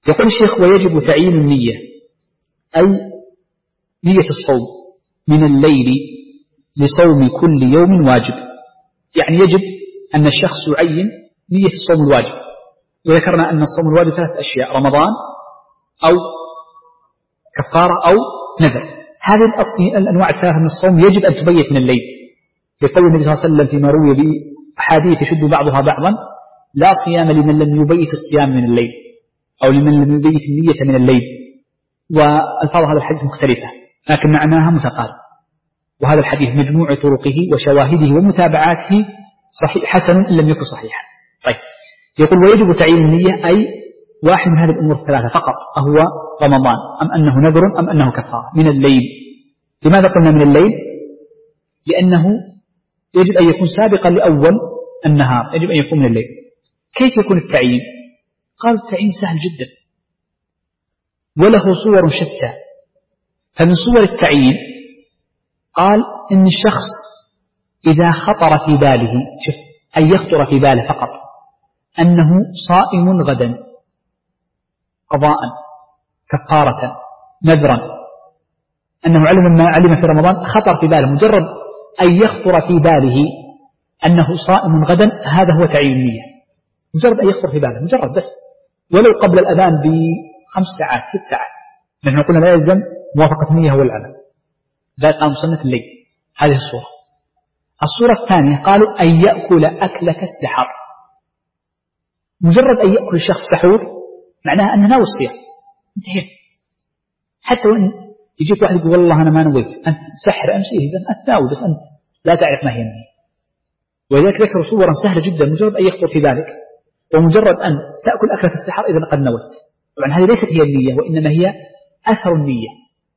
يقول الشيخ: ويجب تعيين النية، أي نية الصوم من الليل لصوم كل يوم واجب. يعني يجب أن الشخص يعين نية الصوم الواجب. وذكرنا أن الصوم الواجب 3 أشياء: رمضان أو كفارة أو نذر. هذه الأنواع الثلاثة من الصوم يجب أن تبيت من الليل، لقول النبي صلى الله عليه وسلم فيما روي بأحاديث يشد بعضها بعضا: لا صيام لمن لم يبيت الصيام من الليل، أو لمن لم يبيت النية من الليل. والفاظ هذا الحديث مختلفة لكن معناها متقارب. وهذا الحديث مجموع طرقه وشواهده ومتابعاته صحيح حسن إن لم يكن صحيحا. طيب، يقول: ويجب تعيين النية، أي واحد من هذه الأمور الثلاثة فقط، أهو رمضان أم أنه نذر أم أنه كفارة، من الليل. لماذا قلنا من الليل؟ لأنه يجب أن يكون سابقا لأول النهار، يجب أن يكون من الليل. كيف يكون التعيين؟ قال: التعيين سهل جدا وله صور شتى. فمن صور التعيين قال إن الشخص إذا خطر في باله، شوف، أن يخطر في باله فقط أنه صائم غدا قضاء كفارة نذرا، أنه علم ما علم في رمضان، خطر في باله، مجرد أن يخطر في باله أنه صائم غدا، هذا هو تعيين النية. مجرد أن يخطر في باله، مجرد بس، ولو قبل الأذان ب5 ساعات 6 ساعات. نحن قلنا لا يلزم موافقة النية هو العلم، ذلك قام مصنف الليل. هذه الصورة. الصورة الثانية قالوا أن يأكل أكلة السحر. مجرد أن يأكل الشخص سحور معناها أنه ناوي الصيام، انتهينا. حتى وإن يجيك واحد يقول: والله أنا ما نويت، أنت سحر أمس، إذن أنت ناوي بس أنت لا تعرف ما هي النية. ولذلك ذكروا صورا سهلة جدا، مجرد أن يخطر في ذلك، ومجرد أن تأكل أكلة السحر إذن قد نويت. طبعا هذه ليست هي النية، وإنما هي أثر النية.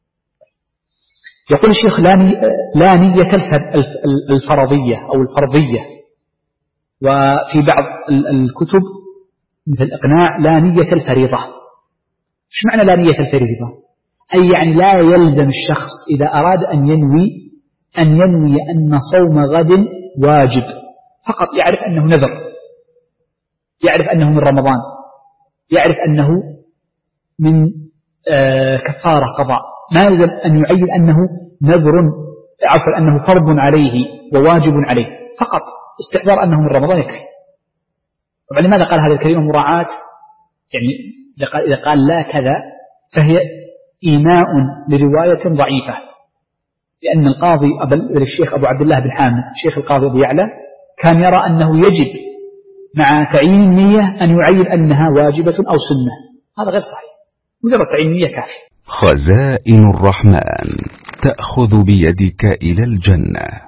يقول الشيخ: لا نية الفرضية أو الفرضية. وفي بعض الكتب مثل الإقناع: لا نية الفريضة. إيش معنى لا نية الفريضة؟ أي يعني لا يلزم الشخص إذا أراد أن ينوي أن صوم غد واجب، فقط يعرف أنه نذر، يعرف أنه من رمضان، يعرف أنه من كفارة قضاء، ما يلزم أن يعين أنه نذر، عفوا أنه فرض عليه وواجب عليه، فقط استحضار أنه من رمضان يكفي. طبعا لماذا قال هذا الكلمة مراعاة؟ يعني إذا قال لا كذا فهي إيماء لرواية ضعيفة، لأن القاضي الشيخ أبو عبد الله بن حامد شيخ القاضي أبو يعلى كان يرى أنه يجب مع تعيين النية أن يعين أنها واجبة أو سنة. هذا غير صحيح، مجرد تعيين النية كافي. خزائن الرحمن تأخذ بيدك إلى الجنة.